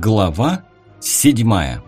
Глава 7.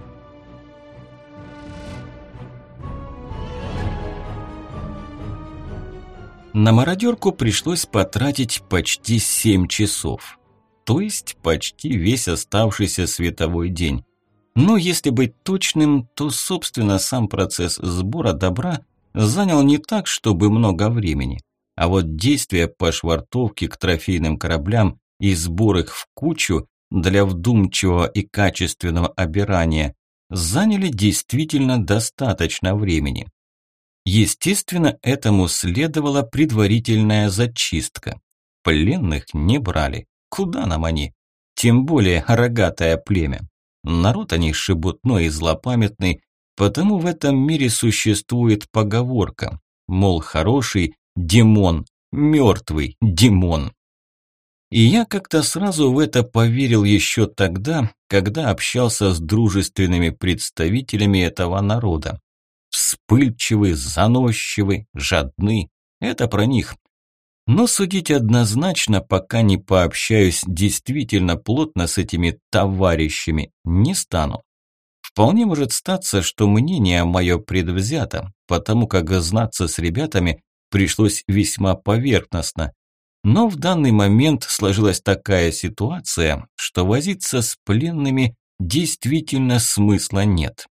На мародерку пришлось потратить почти 7 часов. То есть почти весь оставшийся световой день. Но если быть точным, то, собственно, сам процесс сбора добра занял не так, чтобы много времени. А вот действия по швартовке к трофейным кораблям и сбор их в кучу для вдумчивого и качественного обирания заняли действительно достаточно времени. Естественно, этому следовала предварительная зачистка. Пленных не брали. Куда нам они? Тем более рогатое племя. Народ они шебутной и злопамятный, потому в этом мире существует поговорка, мол, хороший Димон, мертвый Димон. И я как-то сразу в это поверил еще тогда, когда общался с дружественными представителями этого народа. Вспыльчивый, заносчивый, жадный – это про них. Но судить однозначно, пока не пообщаюсь действительно плотно с этими товарищами, не стану. Вполне может статься, что мнение мое предвзято, потому как знаться с ребятами пришлось весьма поверхностно. Но в данный момент сложилась такая ситуация, что возиться с пленными действительно смысла нет.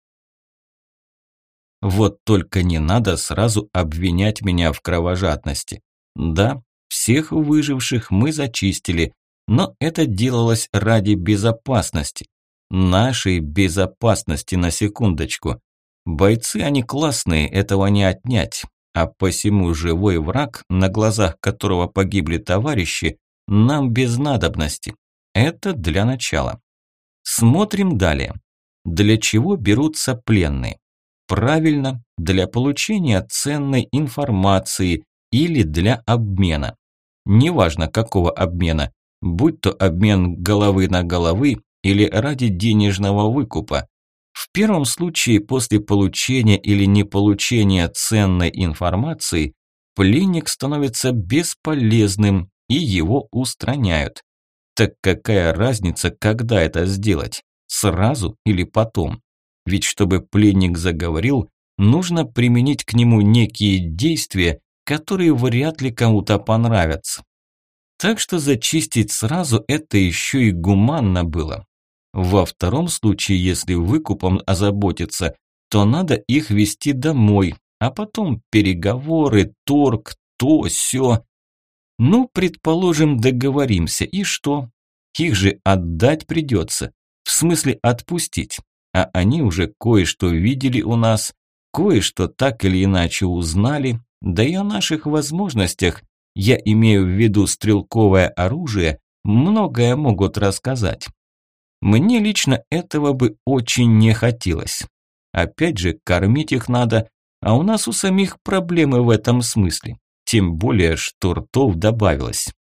Вот только не надо сразу обвинять меня в кровожадности. Да, всех выживших мы зачистили, но это делалось ради безопасности. Нашей безопасности, на секундочку. Бойцы они классные, этого не отнять. А посему живой враг, на глазах которого погибли товарищи, нам без надобности. Это для начала. Смотрим далее. Для чего берутся пленные? Правильно, для получения ценной информации или для обмена. Неважно какого обмена, будь то обмен головы на головы или ради денежного выкупа. В первом случае, после получения или неполучения ценной информации, пленник становится бесполезным и его устраняют. Так какая разница, когда это сделать? Сразу или потом? Ведь чтобы пленник заговорил, нужно применить к нему некие действия, которые вряд ли кому-то понравятся. Так что зачистить сразу это еще и гуманно было. Во втором случае, если выкупом озаботиться, то надо их везти домой, а потом переговоры, торг, то, сё. Ну, предположим, договоримся, и что? Их же отдать придется, в смысле отпустить. А они уже кое-что видели у нас, кое-что так или иначе узнали, да и о наших возможностях, я имею в виду стрелковое оружие, многое могут рассказать. Мне лично этого бы очень не хотелось. Опять же, кормить их надо, а у нас у самих проблемы в этом смысле, тем более, что ртов добавилось.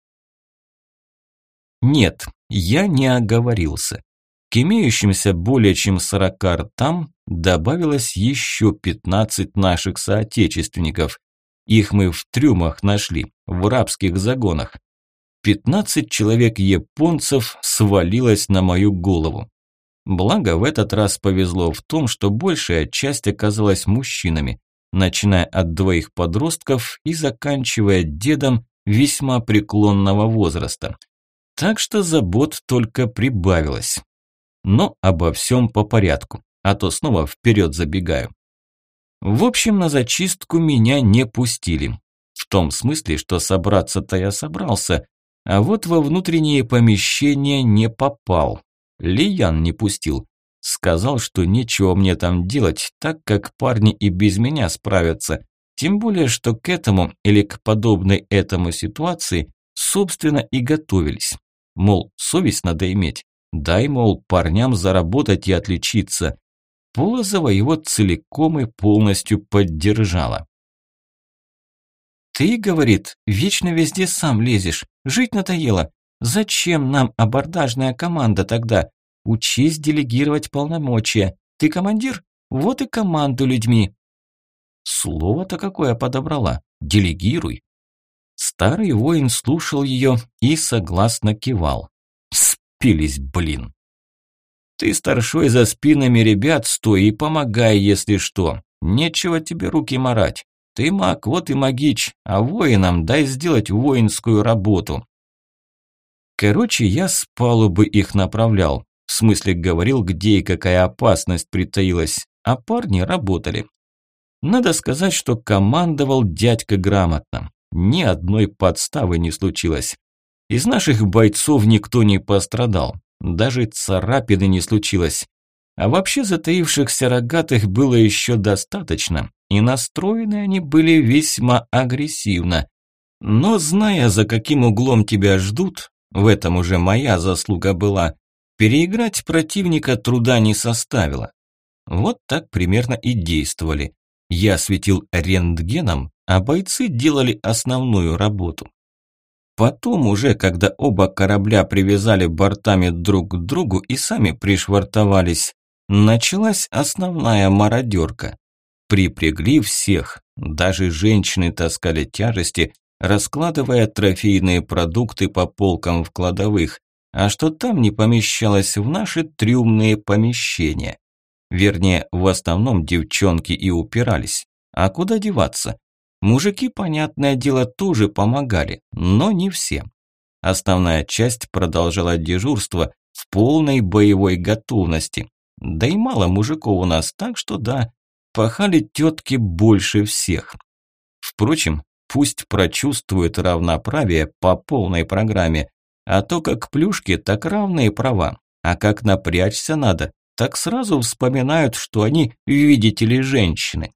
Нет, я не оговорился. К имеющимся более чем 40 ртам добавилось еще 15 наших соотечественников. Их мы в трюмах нашли, в рабских загонах. 15 человек японцев свалилось на мою голову. Благо, в этот раз повезло в том, что большая часть оказалась мужчинами, начиная от 2 подростков и заканчивая дедом весьма преклонного возраста. Так что забот только прибавилось. Но обо всем по порядку, а то снова вперед забегаю. В общем, на зачистку меня не пустили. В том смысле, что собраться-то я собрался, а вот во внутренние помещения не попал. Лиян не пустил. Сказал, что нечего мне там делать, так как парни и без меня справятся. Тем более, что к этому или к подобной этому ситуации, собственно, и готовились. Мол, совесть надо иметь. Дай, мол, парням заработать и отличиться. Полозова его целиком и полностью поддержала. «Ты, — говорит, — вечно везде сам лезешь, жить надоело. Зачем нам абордажная команда тогда? Учись делегировать полномочия. Ты командир? Вот и командуй людьми». Слово-то какое подобрала. Делегируй. Старый воин слушал ее и согласно кивал. Спились, блин. Ты, старшой, за спинами ребят стой и помогай, если что. Нечего тебе руки марать. Ты маг, вот и магич, а воинам дай сделать воинскую работу. Короче, я с палубы их направлял. В смысле, говорил, где и какая опасность притаилась, а парни работали. Надо сказать, что командовал дядька грамотно. Ни одной подставы не случилось. Из наших бойцов никто не пострадал. Даже царапины не случилось. А вообще затаившихся рогатых было еще достаточно, и настроены они были весьма агрессивно. Но зная, за каким углом тебя ждут, в этом уже моя заслуга была, переиграть противника труда не составило. Вот так примерно и действовали. Я светил рентгеном, а бойцы делали основную работу. Потом уже, когда оба корабля привязали бортами друг к другу и сами пришвартовались, началась основная мародерка. Припрягли всех, даже женщины таскали тяжести, раскладывая трофейные продукты по полкам в кладовых, а что там не помещалось в наши трюмные помещения. Вернее, в основном девчонки и упирались. А куда деваться? Мужики, понятное дело, тоже помогали, но не все. Основная часть продолжала дежурство в полной боевой готовности. Да и мало мужиков у нас, так что да, пахали тетки больше всех. Впрочем, пусть прочувствуют равноправие по полной программе, а то как плюшки, так равные права, а как напрячься надо, так сразу вспоминают, что они, видите ли, женщины.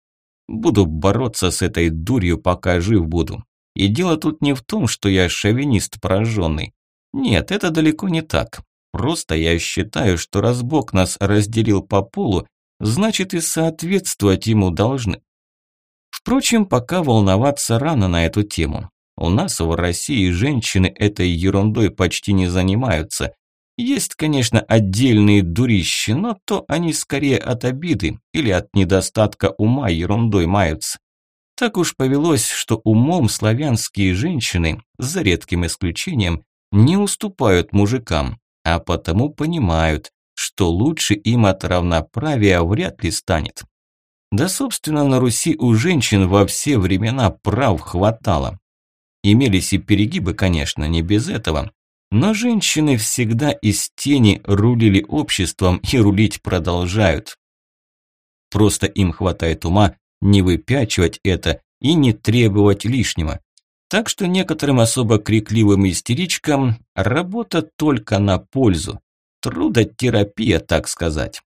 Буду бороться с этой дурью, пока жив буду. И дело тут не в том, что я шовинист пораженный. Нет, это далеко не так. Просто я считаю, что раз Бог нас разделил по полу, значит и соответствовать ему должны. Впрочем, пока волноваться рано на эту тему. У нас в России женщины этой ерундой почти не занимаются. Есть, конечно, отдельные дурищи, но то они скорее от обиды или от недостатка ума ерундой маются. Так уж повелось, что умом славянские женщины, за редким исключением, не уступают мужикам, а потому понимают, что лучше им от равноправия вряд ли станет. Да, собственно, на Руси у женщин во все времена прав хватало. Имелись и перегибы, конечно, не без этого. Но женщины всегда из тени рулили обществом и рулить продолжают. Просто им хватает ума не выпячивать это и не требовать лишнего. Так что некоторым особо крикливым истеричкам работа только на пользу. Трудотерапия, так сказать.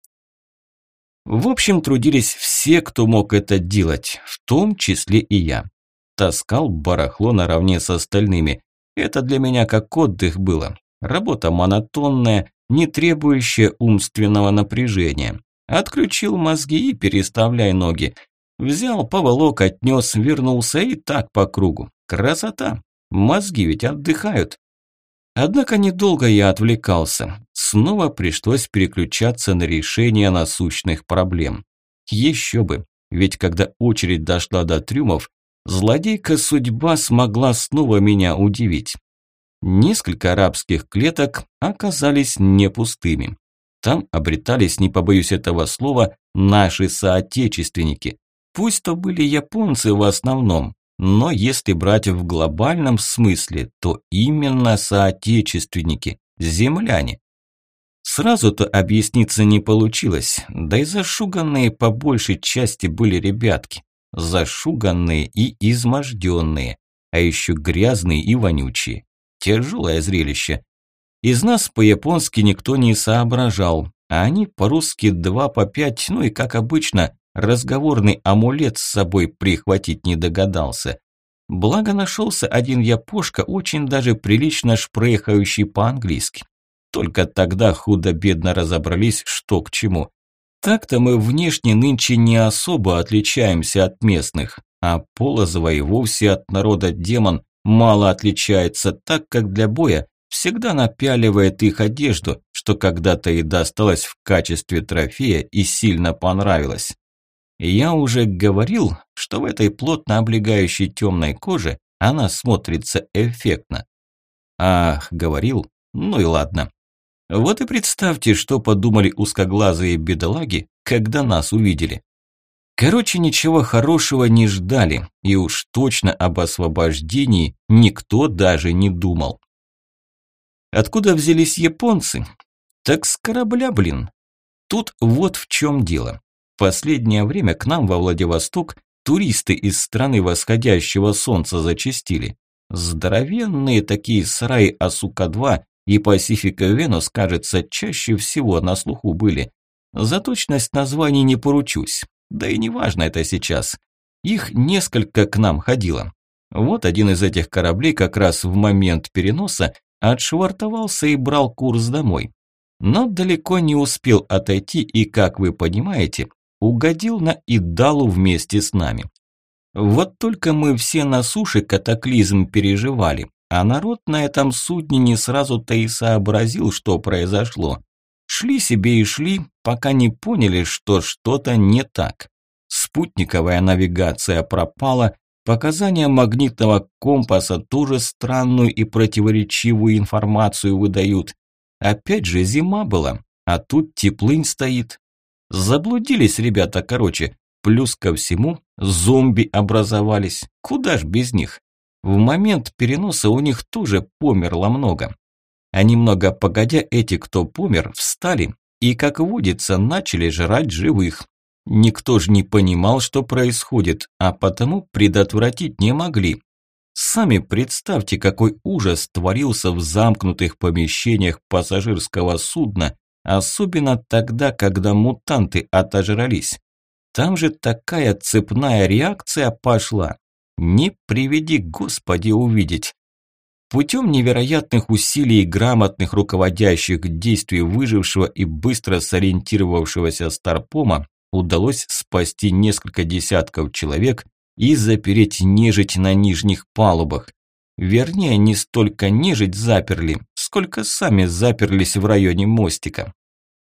В общем, трудились все, кто мог это делать, в том числе и я. Таскал барахло наравне с остальными. Это для меня как отдых было. Работа монотонная, не требующая умственного напряжения. Отключил мозги и переставляй ноги. Взял, поволок, отнес, вернулся и так по кругу. Красота! Мозги ведь отдыхают. Однако недолго я отвлекался. Снова пришлось переключаться на решение насущных проблем. Еще бы, ведь когда очередь дошла до трюмов, злодейка судьба смогла снова меня удивить. Несколько арабских клеток оказались не пустыми. Там обретались, не побоюсь этого слова, наши соотечественники. Пусть то были японцы в основном, но если брать в глобальном смысле, то именно соотечественники, земляне. Сразу-то объясниться не получилось, да и зашуганные по большей части были ребятки. Зашуганные и изможденные, а еще грязные и вонючие. Тяжелое зрелище. Из нас по-японски никто не соображал, а они по-русски 2 по 5, ну и как обычно, разговорный амулет с собой прихватить не догадался. Благо нашелся один япошка, очень даже прилично шпрехающий по-английски. Только тогда худо-бедно разобрались, что к чему. Так-то мы внешне нынче не особо отличаемся от местных, а Полозова и вовсе от народа демон мало отличается, так как для боя всегда напяливает их одежду, что когда-то и досталось в качестве трофея и сильно понравилось. Я уже говорил, что в этой плотно облегающей темной коже она смотрится эффектно. Ах, говорил, ну и ладно. Вот и представьте, что подумали узкоглазые бедолаги, когда нас увидели. Короче, ничего хорошего не ждали, и уж точно об освобождении никто даже не думал. Откуда взялись японцы? Так с корабля, блин. Тут вот в чем дело. В последнее время к нам во Владивосток туристы из страны восходящего солнца зачастили. Здоровенные такие сараи Асука-2 и Пасифика Венус, кажется, чаще всего на слуху были. За точность названий не поручусь. Да и не важно это сейчас. Их несколько к нам ходило. Вот один из этих кораблей как раз в момент переноса отшвартовался и брал курс домой. Но далеко не успел отойти и, как вы понимаете, угодил на Идалу вместе с нами. Вот только мы все на суше катаклизм переживали, а народ на этом судне не сразу-то и сообразил, что произошло. Шли себе и шли, пока не поняли, что что-то не так. Спутниковая навигация пропала, показания магнитного компаса тоже странную и противоречивую информацию выдают. Опять же зима была, а тут теплынь стоит. Заблудились ребята, короче. Плюс ко всему зомби образовались. Куда ж без них? В момент переноса у них тоже померло много. А немного погодя, эти, кто помер, встали и, как водится, начали жрать живых. Никто ж не понимал, что происходит, а потому предотвратить не могли. Сами представьте, какой ужас творился в замкнутых помещениях пассажирского судна, особенно тогда, когда мутанты отожрались. Там же такая цепная реакция пошла. Не приведи, Господи, увидеть. Путем невероятных усилий и грамотных руководящих действий выжившего и быстро сориентировавшегося Старпома удалось спасти несколько десятков человек и запереть нежить на нижних палубах. Вернее, не столько нежить заперли, сколько сами заперлись в районе мостика.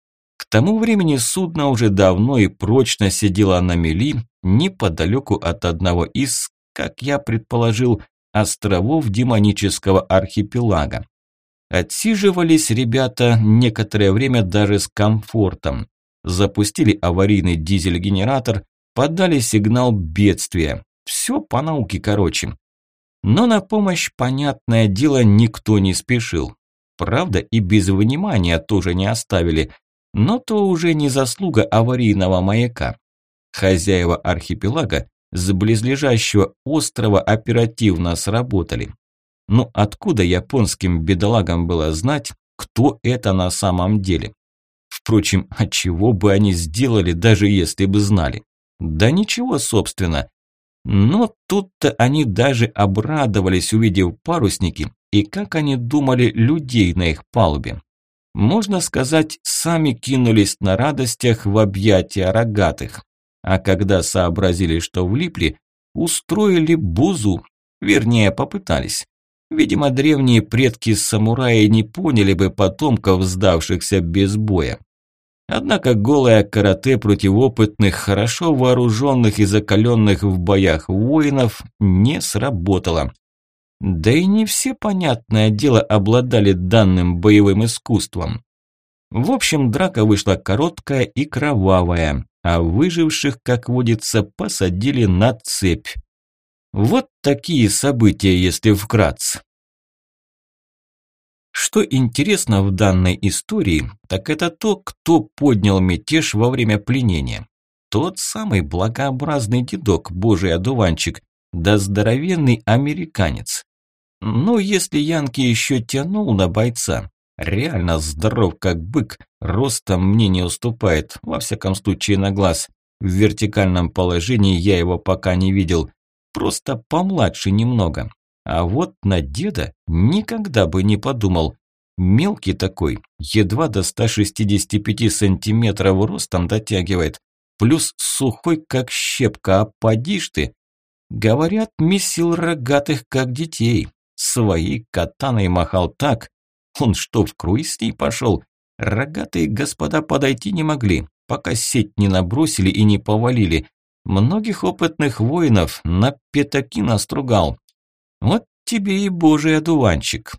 К тому времени судно уже давно и прочно сидело на мели неподалеку от одного из, как я предположил, островов демонического архипелага. Отсиживались ребята некоторое время даже с комфортом. Запустили аварийный дизель-генератор, подали сигнал бедствия. Все по науке, короче. Но на помощь, понятное дело, никто не спешил. Правда, и без внимания тоже не оставили. Но то уже не заслуга аварийного маяка. Хозяева архипелага с близлежащего острова оперативно сработали. Ну откуда японским бедолагам было знать, кто это на самом деле? Впрочем, а чего бы они сделали, даже если бы знали? Да ничего, собственно. Но тут-то они даже обрадовались, увидев парусники, и как они думали людей на их палубе. Можно сказать, сами кинулись на радостях в объятия рогатых. А когда сообразили, что влипли, устроили бузу, вернее, попытались. Видимо, древние предки самураи не поняли бы потомков, сдавшихся без боя. Однако голое карате против опытных, хорошо вооруженных и закаленных в боях воинов не сработало. Да и не все, понятное дело, обладали данным боевым искусством. В общем, драка вышла короткая и кровавая, а выживших, как водится, посадили на цепь. Вот такие события, если вкратце. Что интересно в данной истории, так это то, кто поднял мятеж во время пленения. Тот самый благообразный дедок, божий одуванчик, да здоровенный американец. Ну, если Янки еще тянул на бойца, реально здоров как бык, ростом мне не уступает, во всяком случае на глаз. В вертикальном положении я его пока не видел, просто помладше немного. А вот на деда никогда бы не подумал. Мелкий такой, едва до 165 сантиметров ростом дотягивает, плюс сухой как щепка, а поди ж ты. Говорят, месил рогатых как детей, своей катаной махал так. Он что, в круиз с ней пошел? Рогатые господа подойти не могли, пока сеть не набросили и не повалили. Многих опытных воинов на пятаки настругал. Вот тебе и божий одуванчик.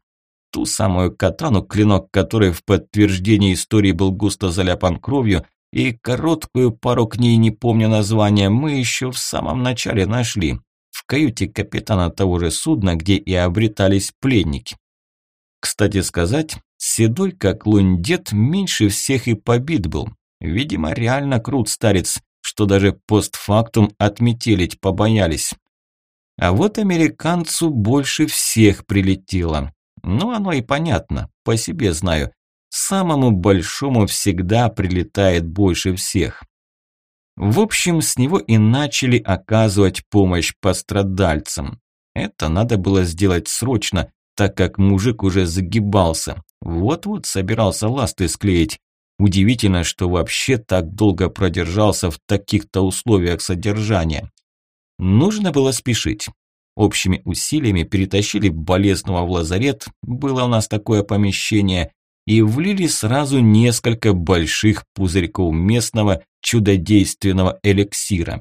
ту самую катану, клинок которой в подтверждение истории был густо заляпан кровью, и короткую пару к ней, не помню названия, мы еще в самом начале нашли, в каюте капитана того же судна, где и обретались пленники. Кстати сказать, седой как лунь дед меньше всех и побит был. Видимо, реально крут старец, что даже постфактум отметелить побоялись. А вот американцу больше всех прилетело. Ну, оно и понятно, по себе знаю. Самому большому всегда прилетает больше всех. В общем, с него и начали оказывать помощь пострадальцам. Это надо было сделать срочно, так как мужик уже загибался. Вот-вот собирался ласты склеить. Удивительно, что вообще так долго продержался в таких-то условиях содержания. Нужно было спешить. Общими усилиями перетащили болезного в лазарет, было у нас такое помещение, и влили сразу несколько больших пузырьков местного чудодейственного эликсира.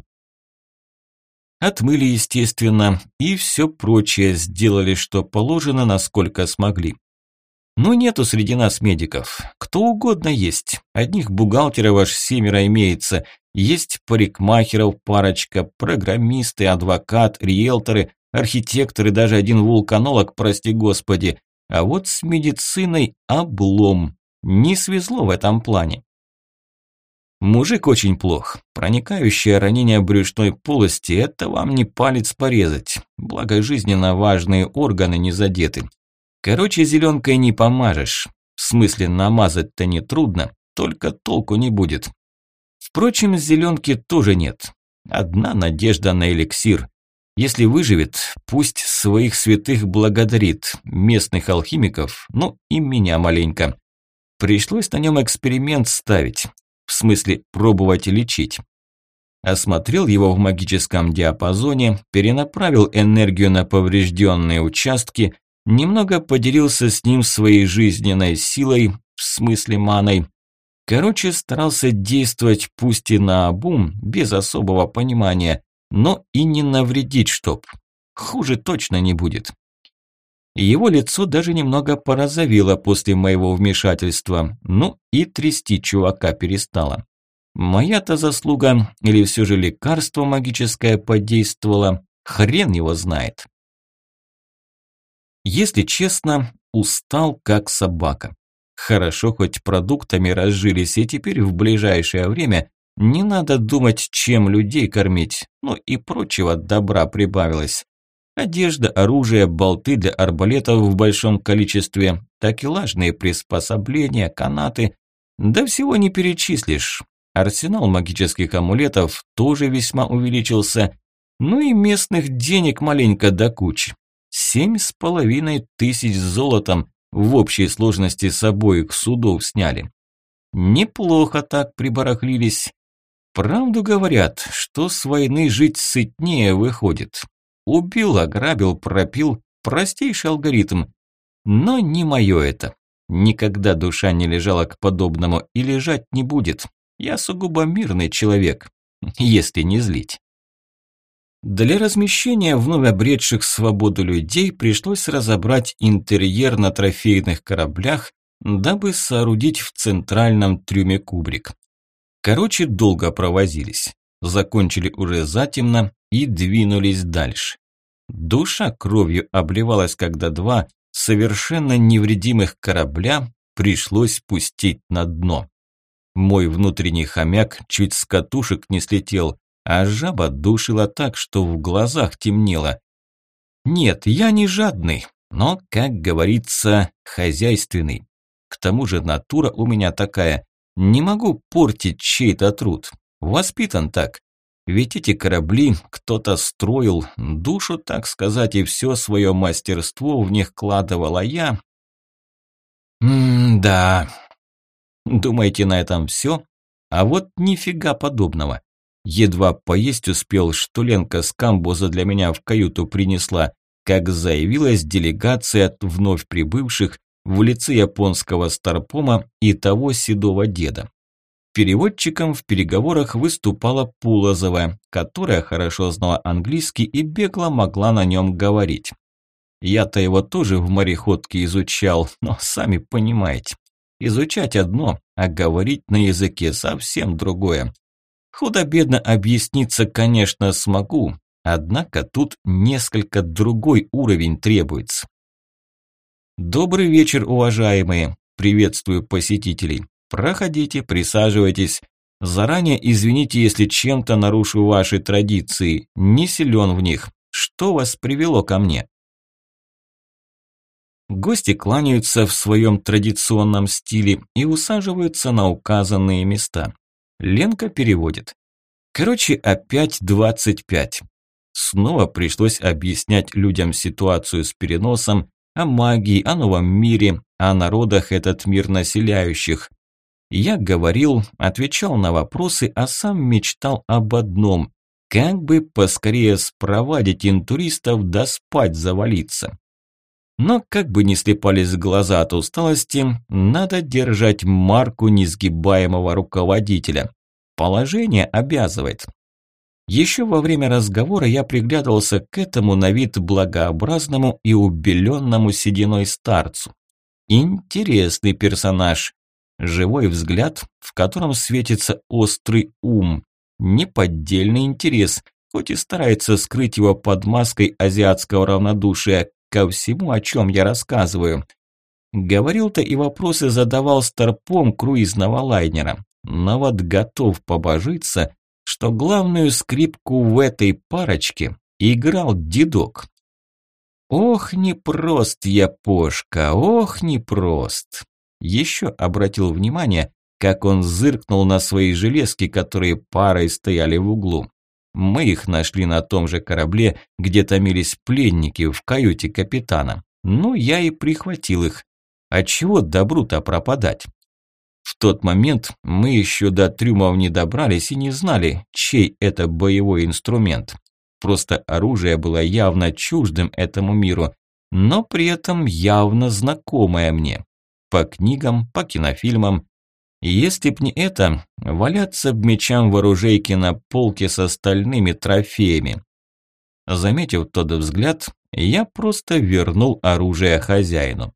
Отмыли, естественно, и все прочее сделали, что положено, насколько смогли. Но нету среди нас медиков. Кто угодно есть. Одних бухгалтеров аж 7 имеется. Есть парикмахеров парочка, программисты, адвокат, риэлторы, архитекторы, даже один вулканолог, прости господи. А вот с медициной облом. Не свезло в этом плане. Мужик очень плох. Проникающее ранение брюшной полости – это вам не палец порезать. Благо жизненно важные органы не задеты. Короче, зеленкой не помажешь. В смысле, намазать-то нетрудно, только толку не будет. Впрочем, зеленки тоже нет. Одна надежда на эликсир. Если выживет, пусть своих святых благодарит, местных алхимиков, ну и меня маленько. Пришлось на нем эксперимент ставить, в смысле пробовать лечить. Осмотрел его в магическом диапазоне, перенаправил энергию на поврежденные участки, немного поделился с ним своей жизненной силой, в смысле маной. Короче, старался действовать пусть и наобум, без особого понимания, но и не навредить чтоб. Хуже точно не будет. Его лицо даже немного порозовело после моего вмешательства, ну и трясти чувака перестало. Моя-то заслуга или все же лекарство магическое подействовало, хрен его знает. Если честно, устал как собака. Хорошо, хоть продуктами разжились, и теперь в ближайшее время не надо думать, чем людей кормить, ну и прочего добра прибавилось. Одежда, оружие, болты для арбалетов в большом количестве, такелажные приспособления, канаты. Да всего не перечислишь. Арсенал магических амулетов тоже весьма увеличился. Ну и местных денег маленько до кучи. 7500 золотом в общей сложности с обоих судов сняли. Неплохо так прибарахлились. Правду говорят, что с войны жить сытнее выходит. Убил, ограбил, пропил. Простейший алгоритм. Но не мое это. Никогда душа не лежала к подобному и лежать не будет. Я сугубо мирный человек, если не злить. Для размещения вновь обретших свободу людей пришлось разобрать интерьер на трофейных кораблях, дабы соорудить в центральном трюме кубрик. Короче, долго провозились. Закончили уже затемно и двинулись дальше. Душа кровью обливалась, когда два совершенно невредимых корабля пришлось пустить на дно. Мой внутренний хомяк чуть с катушек не слетел, а жаба душила так, что в глазах темнело. Нет, я не жадный, но, как говорится, хозяйственный. К тому же натура у меня такая. Не могу портить чей-то труд. Воспитан так. Ведь эти корабли кто-то строил, душу, так сказать, и все свое мастерство в них вкладывал, а я... Да. Думаете, на этом все? А вот нифига подобного. Едва поесть успел, что Ленка с камбуза для меня в каюту принесла, как заявилась делегация от вновь прибывших в лице японского старпома и того седого деда. Переводчиком в переговорах выступала Пулозова, которая хорошо знала английский и бегло могла на нем говорить. Я-то его тоже в мореходке изучал, но сами понимаете. Изучать одно, а говорить на языке совсем другое. Худо-бедно объясниться, конечно, смогу, однако тут несколько другой уровень требуется. Добрый вечер, уважаемые. Приветствую посетителей. Проходите, присаживайтесь. Заранее извините, если чем-то нарушу ваши традиции. Не силен в них. Что вас привело ко мне? Гости кланяются в своем традиционном стиле и усаживаются на указанные места. Ленка переводит. Короче, опять 25. Снова пришлось объяснять людям ситуацию с переносом, о магии, о новом мире, о народах этот мир населяющих. Я говорил, отвечал на вопросы, а сам мечтал об одном – как бы поскорее спровадить интуристов да спать завалиться. Но как бы ни слепались глаза от усталости, надо держать марку несгибаемого руководителя. Положение обязывает. Еще во время разговора я приглядывался к этому на вид благообразному и убеленному сединой старцу. Интересный персонаж. Живой взгляд, в котором светится острый ум. Неподдельный интерес, хоть и старается скрыть его под маской азиатского равнодушия ко всему, о чем я рассказываю. Говорил-то и вопросы задавал старпом круизного лайнера. Но вот готов побожиться, что главную скрипку в этой парочке играл дедок. Ох, непрост я, Пошка, ох, непрост. Еще обратил внимание, как он зыркнул на свои железки, которые парой стояли в углу. Мы их нашли на том же корабле, где томились пленники в каюте капитана. Ну, я и прихватил их. А чего добру-то пропадать? В тот момент мы еще до трюмов не добрались и не знали, чей это боевой инструмент. Просто оружие было явно чуждым этому миру, но при этом явно знакомое мне. По книгам, по кинофильмам. Если б не это, валяться б мечам в оружейке на полке с остальными трофеями. Заметив тот взгляд, я просто вернул оружие хозяину.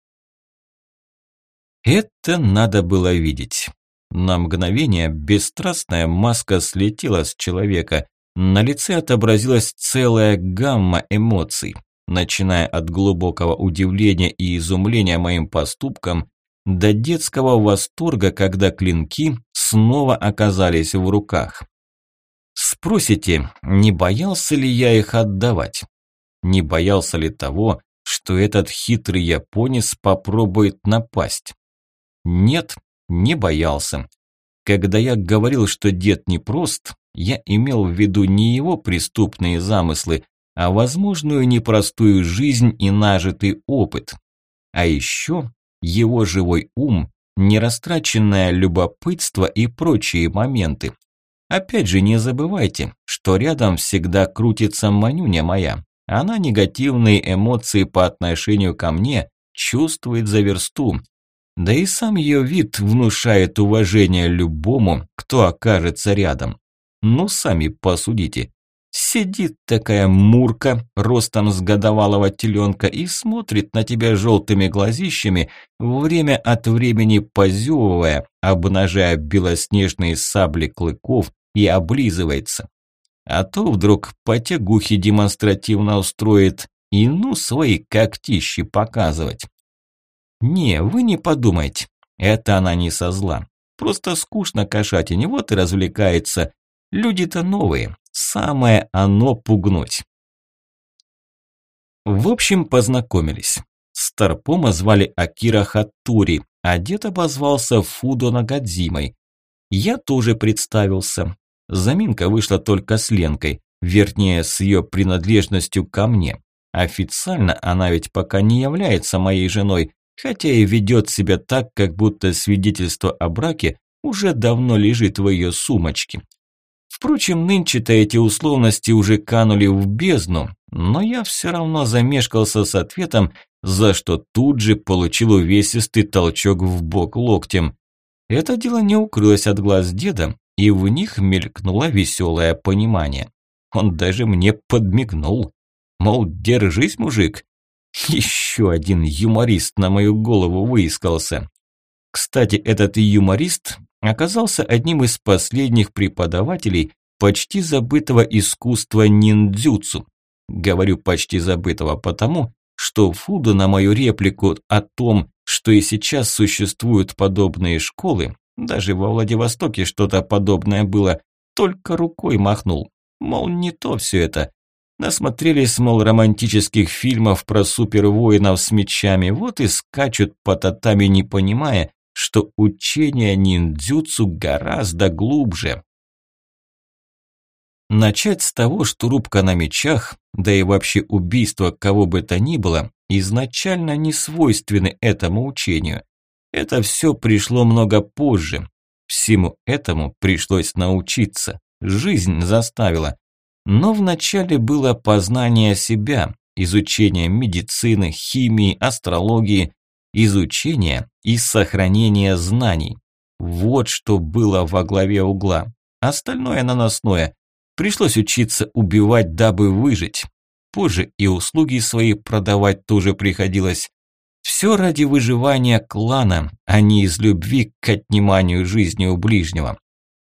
Это надо было видеть. На мгновение бесстрастная маска слетела с человека. На лице отобразилась целая гамма эмоций, начиная от глубокого удивления и изумления моим поступком до детского восторга, когда клинки снова оказались в руках. Спросите, не боялся ли я их отдавать? Не боялся ли того, что этот хитрый японец попробует напасть? Нет, не боялся. Когда я говорил, что дед непрост, я имел в виду не его преступные замыслы, а возможную непростую жизнь и нажитый опыт. А еще его живой ум, нерастраченное любопытство и прочие моменты. Опять же, не забывайте, что рядом всегда крутится Манюня моя. Она негативные эмоции по отношению ко мне чувствует за версту. Да и сам ее вид внушает уважение любому, кто окажется рядом. Ну, сами посудите. Сидит такая мурка, ростом с годовалого теленка, и смотрит на тебя желтыми глазищами, время от времени позевывая, обнажая белоснежные сабли клыков и облизывается. А то вдруг потягухи демонстративно устроит и свои когтищи показывать. Не, вы не подумайте, это она не со зла. Просто скучно кошатине, вот и развлекается. Люди-то новые, самое оно пугнуть. В общем, познакомились. Старпома звали Акира Хаттури, а дед обозвался Фудо Нагадзимой. Я тоже представился. Заминка вышла только с Ленкой, вернее, с ее принадлежностью ко мне. Официально она ведь пока не является моей женой, хотя и ведет себя так, как будто свидетельство о браке уже давно лежит в ее сумочке. Впрочем, нынче-то эти условности уже канули в бездну, но я все равно замешкался с ответом, за что тут же получил увесистый толчок в бок локтем. Это дело не укрылось от глаз деда, и в них мелькнуло веселое понимание. Он даже мне подмигнул. Мол, держись, мужик, Еще один юморист на мою голову выискался. Кстати, этот юморист оказался одним из последних преподавателей почти забытого искусства ниндзюцу. Говорю почти забытого потому, что Фуда на мою реплику о том, что и сейчас существуют подобные школы, даже во Владивостоке что-то подобное было, только рукой махнул. Мол, не то все это. Насмотрелись, мол, романтических фильмов про супервоинов с мечами, вот и скачут по татами, не понимая, что учение ниндзюцу гораздо глубже. Начать с того, что рубка на мечах, да и вообще убийство кого бы то ни было, изначально не свойственны этому учению. Это все пришло много позже. Всему этому пришлось научиться. Жизнь заставила. Но вначале было познание себя, изучение медицины, химии, астрологии, изучение и сохранение знаний. Вот что было во главе угла. Остальное наносное. Пришлось учиться убивать, дабы выжить. Позже и услуги свои продавать тоже приходилось. Все ради выживания клана, а не из любви к отниманию жизни у ближнего.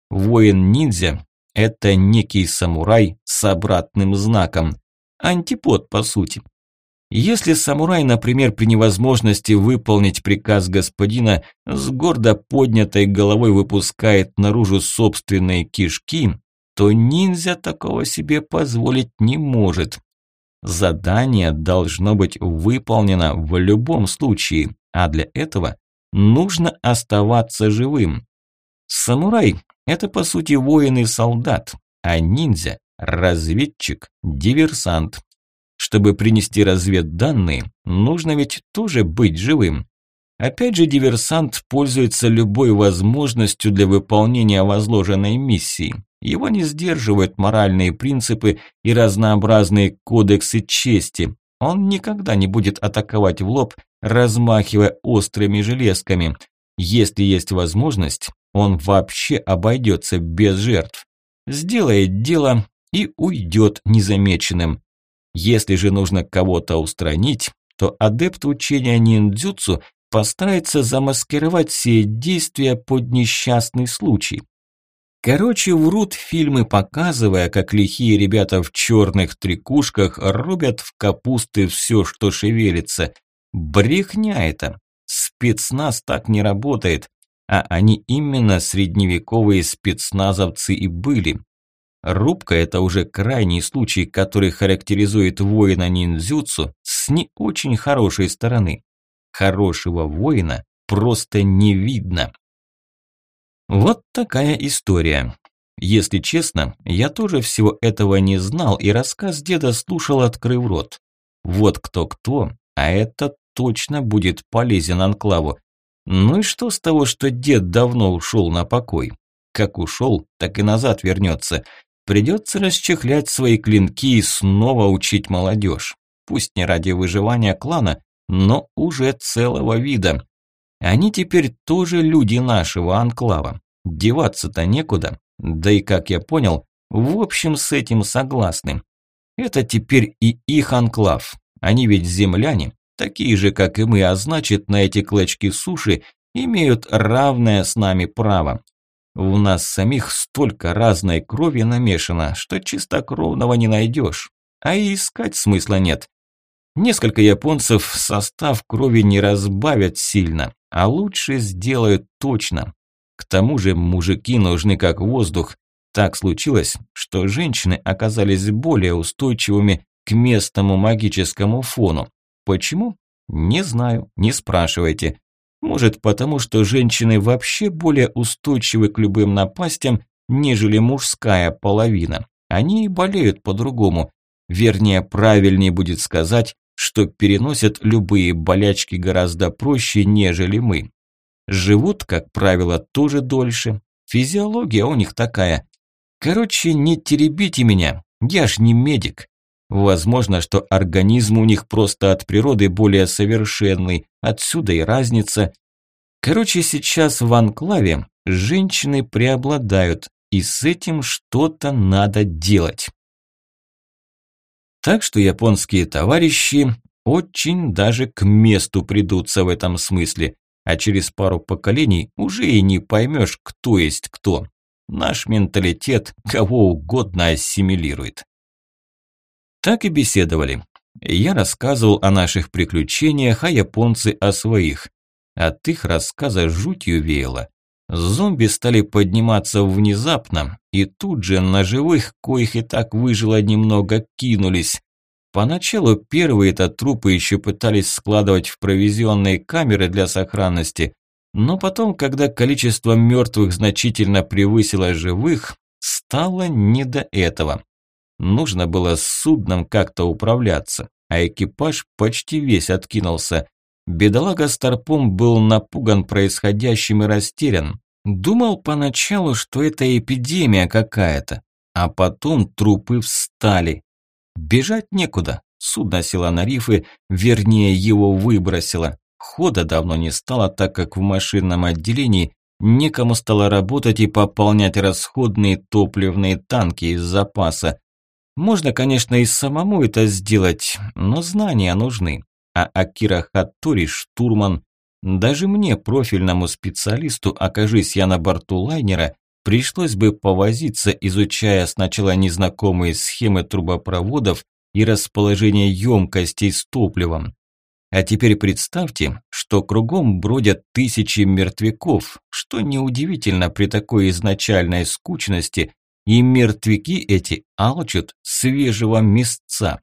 Воин-ниндзя – это некий самурай с обратным знаком. Антипод, по сути. Если самурай, например, при невозможности выполнить приказ господина, с гордо поднятой головой выпускает наружу собственные кишки, то ниндзя такого себе позволить не может. Задание должно быть выполнено в любом случае, а для этого нужно оставаться живым. Самурай – это по сути воин и солдат, а ниндзя – разведчик, диверсант. Чтобы принести разведданные, нужно ведь тоже быть живым. Опять же, диверсант пользуется любой возможностью для выполнения возложенной миссии. Его не сдерживают моральные принципы и разнообразные кодексы чести. Он никогда не будет атаковать в лоб, размахивая острыми железками. Если есть возможность, он вообще обойдется без жертв. Сделает дело и уйдет незамеченным. Если же нужно кого-то устранить, то адепт учения ниндзюцу постарается замаскировать все действия под несчастный случай. Короче, врут фильмы, показывая, как лихие ребята в черных трикушках рубят в капусты все, что шевелится. Брехня это. Спецназ так не работает, а они именно средневековые спецназовцы и были. Рубка – это уже крайний случай, который характеризует воина ниндзюцу с не очень хорошей стороны. Хорошего воина просто не видно. Вот такая история. Если честно, я тоже всего этого не знал и рассказ деда слушал, открыв рот. Вот кто-кто, а это точно будет полезен анклаву. Ну и что с того, что дед давно ушел на покой? Как ушел, так и назад вернется. Придется расчехлять свои клинки и снова учить молодежь. Пусть не ради выживания клана, но уже целого вида. Они теперь тоже люди нашего анклава. Деваться-то некуда. Да и, как я понял, в общем с этим согласны. Это теперь и их анклав. Они ведь земляне, такие же, как и мы, а значит, на эти клочки суши имеют равное с нами право. У нас самих столько разной крови намешано, что чистокровного не найдешь. А и искать смысла нет. Несколько японцев состав крови не разбавят сильно, а лучше сделают точно. К тому же мужики нужны как воздух. Так случилось, что женщины оказались более устойчивыми к местному магическому фону. Почему? Не знаю, не спрашивайте. Может, потому что женщины вообще более устойчивы к любым напастям, нежели мужская половина. Они и болеют по-другому. Вернее, правильнее будет сказать, что переносят любые болячки гораздо проще, нежели мы. Живут, как правило, тоже дольше. Физиология у них такая. Короче, не теребите меня, я ж не медик. Возможно, что организм у них просто от природы более совершенный, отсюда и разница. Короче, сейчас в анклаве женщины преобладают, и с этим что-то надо делать. Так что японские товарищи очень даже к месту придутся в этом смысле, а через пару поколений уже и не поймешь, кто есть кто. Наш менталитет кого угодно ассимилирует. Так и беседовали. Я рассказывал о наших приключениях, а японцы о своих. От их рассказа жутью веяло. Зомби стали подниматься внезапно, и тут же на живых, коих и так выжило немного, кинулись. Поначалу первые-то трупы еще пытались складывать в провизионные камеры для сохранности, но потом, когда количество мертвых значительно превысило живых, стало не до этого. Нужно было с судном как-то управляться, а экипаж почти весь откинулся. Бедолага Старпом был напуган происходящим и растерян. Думал поначалу, что это эпидемия какая-то, а потом трупы встали. Бежать некуда, судно село на рифы, вернее его выбросило. Хода давно не стало, так как в машинном отделении некому стало работать и пополнять расходные топливные танки из запаса. Можно, конечно, и самому это сделать, но знания нужны. А Акира Хаттори – штурман. Даже мне, профильному специалисту, окажись я на борту лайнера, пришлось бы повозиться, изучая сначала незнакомые схемы трубопроводов и расположение емкостей с топливом. А теперь представьте, что кругом бродят тысячи мертвяков, что неудивительно при такой изначальной скучности, и мертвяки эти алчут свежего мясца.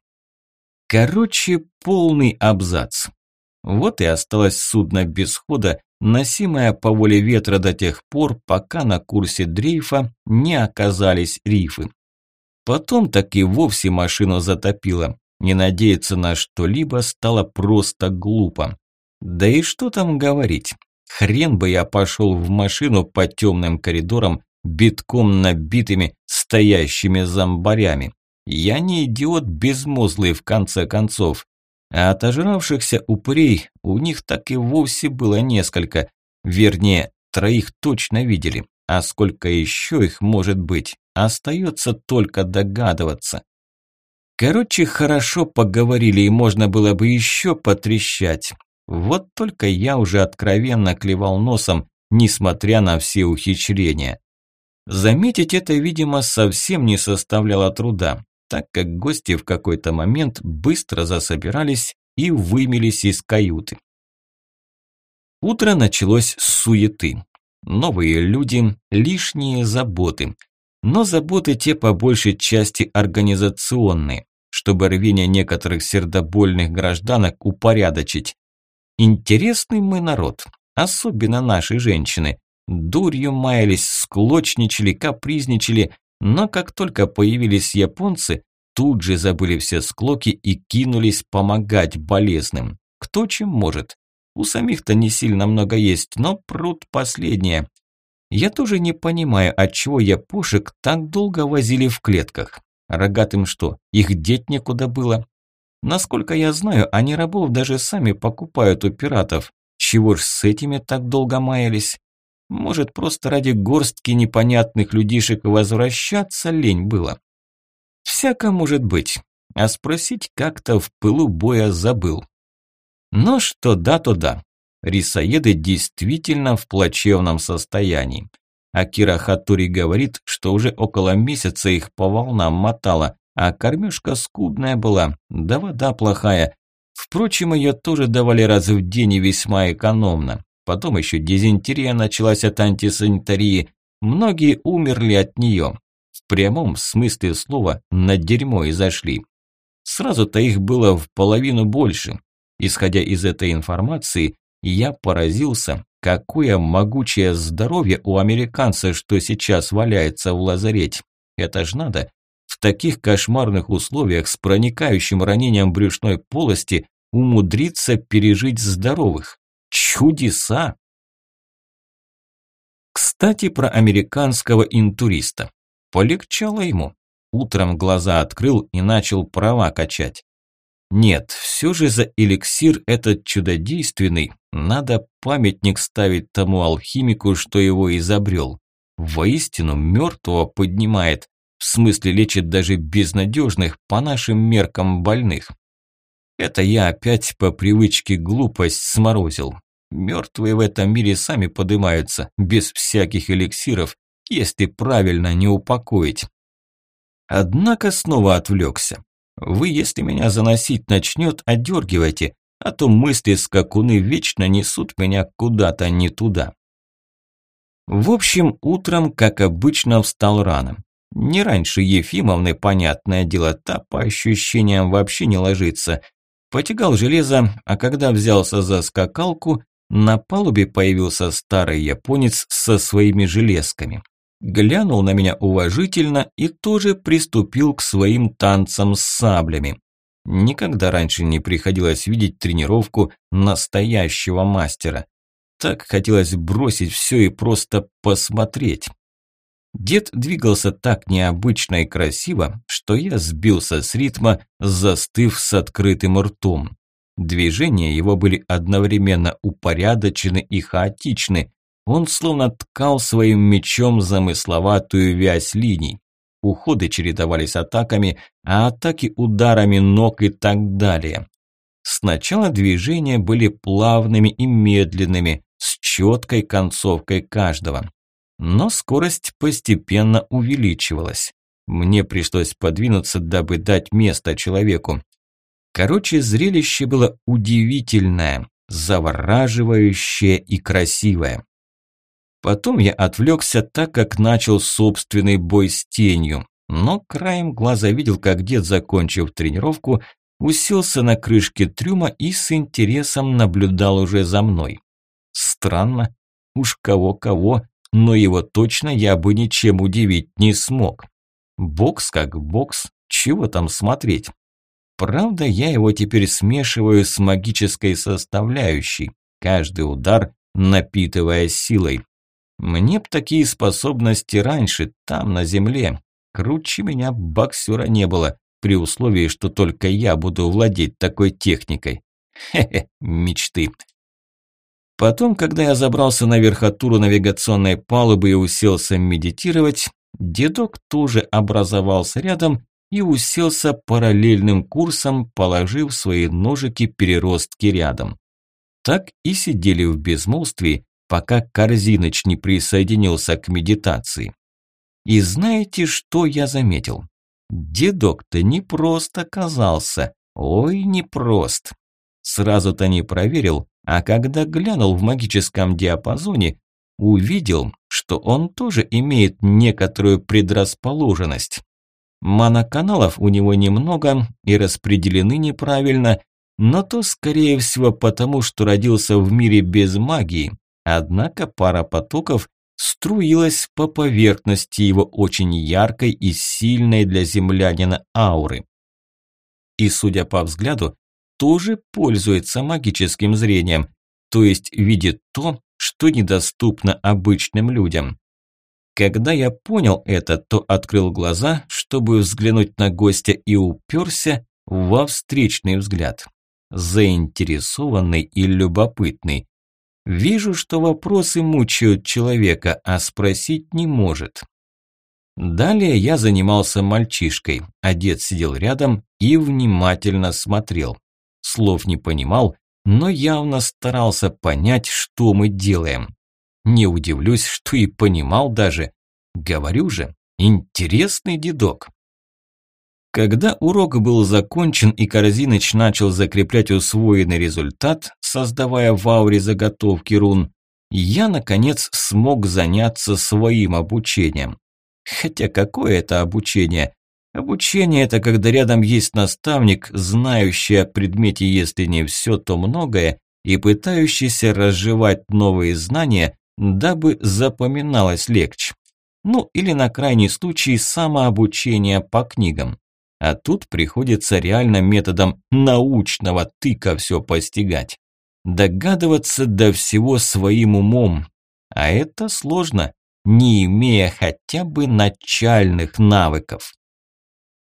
Короче, полный абзац. Вот и осталось судно без хода, носимое по воле ветра до тех пор, пока на курсе дрейфа не оказались рифы. Потом так и вовсе машину затопило. Не надеяться на что-либо стало просто глупо. Да и что там говорить. Хрен бы я пошел в машину по темным коридорам, битком набитыми стоящими зомбарями. Я не идиот безмозглый в конце концов. А отожравшихся упырей у них так и вовсе было несколько. Вернее, 3 точно видели. А сколько еще их может быть, остается только догадываться. Короче, хорошо поговорили, и можно было бы еще потрещать. Вот только я уже откровенно клевал носом, несмотря на все ухищрения. Заметить это, видимо, совсем не составляло труда, так как гости в какой-то момент быстро засобирались и вымелись из каюты. Утро началось с суеты. Новые люди, лишние заботы. Но заботы те по большей части организационные, чтобы рвение некоторых сердобольных гражданок упорядочить. Интересный мы народ, особенно наши женщины. Дурью маялись, склочничали, капризничали, но как только появились японцы, тут же забыли все склоки и кинулись помогать болезным. Кто чем может. У самих-то не сильно много есть, но прут последнее. Я тоже не понимаю, отчего япошек так долго возили в клетках. Рогатым что, их деть некуда было? Насколько я знаю, они рабов даже сами покупают у пиратов. Чего ж с этими так долго маялись? Может, просто ради горстки непонятных людишек возвращаться лень было? Всяко может быть. А спросить как-то в пылу боя забыл. Но что да, то да. Рисоеды действительно в плачевном состоянии. Акира Хаттори говорит, что уже около месяца их по волнам мотало, а кормежка скудная была, да вода плохая. Впрочем, ее тоже давали раз в день и весьма экономно. Потом еще дизентерия началась от антисанитарии. Многие умерли от нее. В прямом смысле слова на дерьмо и зашли. Сразу-то их было в половину больше. Исходя из этой информации, я поразился, какое могучее здоровье у американца, что сейчас валяется в лазарете. Это ж надо. В таких кошмарных условиях с проникающим ранением брюшной полости умудриться пережить здоровых. Чудеса! Кстати, про американского интуриста. Полегчало ему. Утром глаза открыл и начал права качать. Нет, все же за эликсир этот чудодейственный надо памятник ставить тому алхимику, что его изобрел. Воистину мертвого поднимает, в смысле лечит даже безнадежных по нашим меркам больных. Это я опять по привычке глупость сморозил. Мертвые в этом мире сами подымаются, без всяких эликсиров, если правильно не упокоить. Однако снова отвлекся. Вы, если меня заносить начнет, одергивайте, а то мысли-скакуны вечно несут меня куда-то не туда. В общем, утром, как обычно, встал рано. Не раньше Ефимовны, понятное дело, та по ощущениям вообще не ложится. Потягал железо, а когда взялся за скакалку, на палубе появился старый японец со своими железками. Глянул на меня уважительно и тоже приступил к своим танцам с саблями. Никогда раньше не приходилось видеть тренировку настоящего мастера. Так хотелось бросить все и просто посмотреть. Дед двигался так необычно и красиво, что я сбился с ритма, застыв с открытым ртом. Движения его были одновременно упорядочены и хаотичны. Он словно ткал своим мечом замысловатую вязь линий. Уходы чередовались атаками, а атаки ударами ног и так далее. Сначала движения были плавными и медленными, с четкой концовкой каждого. Но скорость постепенно увеличивалась. Мне пришлось подвинуться, дабы дать место человеку. Короче, зрелище было удивительное, завораживающее и красивое. Потом я отвлекся, так как начал собственный бой с тенью, но краем глаза видел, как дед, закончив тренировку, уселся на крышке трюма и с интересом наблюдал уже за мной. Странно, уж кого-кого, но его точно я бы ничем удивить не смог. Бокс как бокс, чего там смотреть? Правда, я его теперь смешиваю с магической составляющей, каждый удар напитывая силой. Мне б такие способности раньше, там, на земле. Круче меня боксера не было, при условии, что только я буду владеть такой техникой. Хе-хе, мечты. Потом, когда я забрался на верхотуру навигационной палубы и уселся медитировать, дедок тоже образовался рядом и уселся параллельным курсом, положив свои ножики-переростки рядом. Так и сидели в безмолвстве, пока Корзиныч не присоединился к медитации. И знаете, что я заметил? Дедок-то не просто казался, ой, не прост. Сразу-то не проверил, а когда глянул в магическом диапазоне, увидел, что он тоже имеет некоторую предрасположенность. Моноканалов у него немного и распределены неправильно, но то скорее всего потому, что родился в мире без магии. Однако пара потоков струилась по поверхности его очень яркой и сильной для землянина ауры. И, судя по взгляду, тоже пользуется магическим зрением, то есть видит то, что недоступно обычным людям. Когда я понял это, то открыл глаза, чтобы взглянуть на гостя, и уперся во встречный взгляд. Заинтересованный и любопытный. Вижу, что вопросы мучают человека, а спросить не может. Далее я занимался мальчишкой, а дед сидел рядом и внимательно смотрел. Слов не понимал, но явно старался понять, что мы делаем. Не удивлюсь, что и понимал даже. Говорю же, интересный дедок. Когда урок был закончен и Корзиныч начал закреплять усвоенный результат, создавая в ауре заготовки рун, я, наконец, смог заняться своим обучением. Хотя какое это обучение? Обучение – это когда рядом есть наставник, знающий о предмете, если не все, то многое, и пытающийся разжевать новые знания, дабы запоминалось легче. Ну или на крайний случай самообучение по книгам. А тут приходится реально методом научного тыка все постигать. Догадываться до всего своим умом. А это сложно, не имея хотя бы начальных навыков.